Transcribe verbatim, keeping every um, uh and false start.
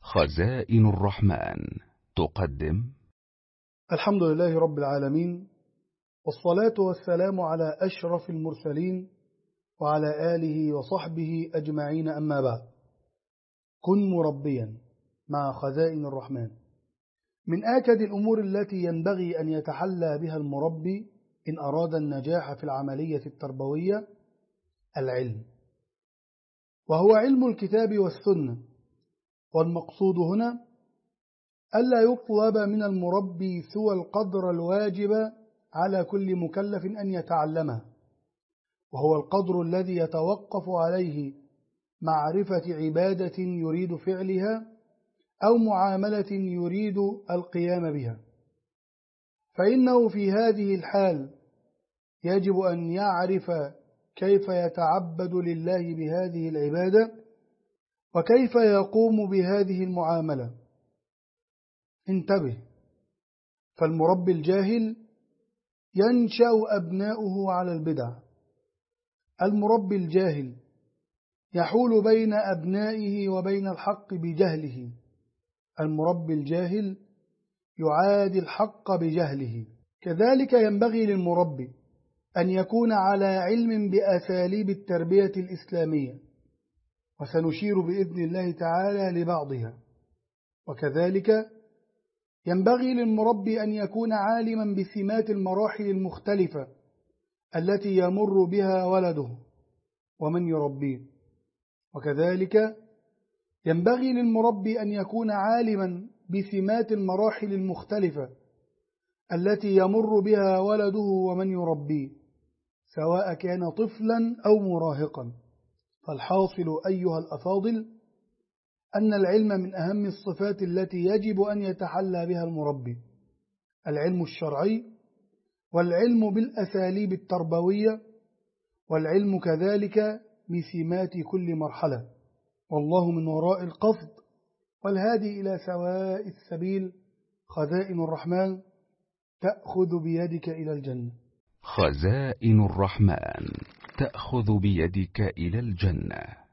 خزائن الرحمن تقدم. الحمد لله رب العالمين، والصلاة والسلام على أشرف المرسلين وعلى آله وصحبه أجمعين، أما بعد. كن مربيا مع خزائن الرحمن. من آكد الأمور التي ينبغي أن يتحلى بها المربي إن أراد النجاح في العملية التربوية العلم، وهو علم الكتاب والسنة. والمقصود هنا ألا يطلب من المربي سوى القدر الواجب على كل مكلف أن يتعلمه، وهو القدر الذي يتوقف عليه معرفة عبادة يريد فعلها أو معاملة يريد القيام بها، فإنه في هذه الحال يجب أن يعرف كيف يتعبد لله بهذه العبادة وكيف يقوم بهذه المعاملة. انتبه، فالمربي الجاهل ينشأ أبناؤه على البدع. المربي الجاهل يحول بين أبنائه وبين الحق بجهله. المربي الجاهل يعادي الحق بجهله. كذلك ينبغي للمربي أن يكون على علم بأساليب التربية الإسلامية، وسنشير بإذن الله تعالى لبعضها. وكذلك ينبغي للمربي أن يكون عالما بسمات المراحل المختلفة التي يمر بها ولده ومن يربيه. وكذلك ينبغي للمربي أن يكون عالما بسمات المراحل المختلفة التي يمر بها ولده ومن يربيه، سواء كان طفلا أو مراهقا. فالحاصل أيها الأفاضل أن العلم من أهم الصفات التي يجب أن يتحلى بها المربي، العلم الشرعي، والعلم بالأساليب التربوية، والعلم كذلك بسمات كل مرحلة. والله من وراء القصد والهادي إلى سواء السبيل. خزائن الرحمن تأخذ بيدك إلى الجنة. خزائن الرحمن تأخذ بيدك إلى الجنة.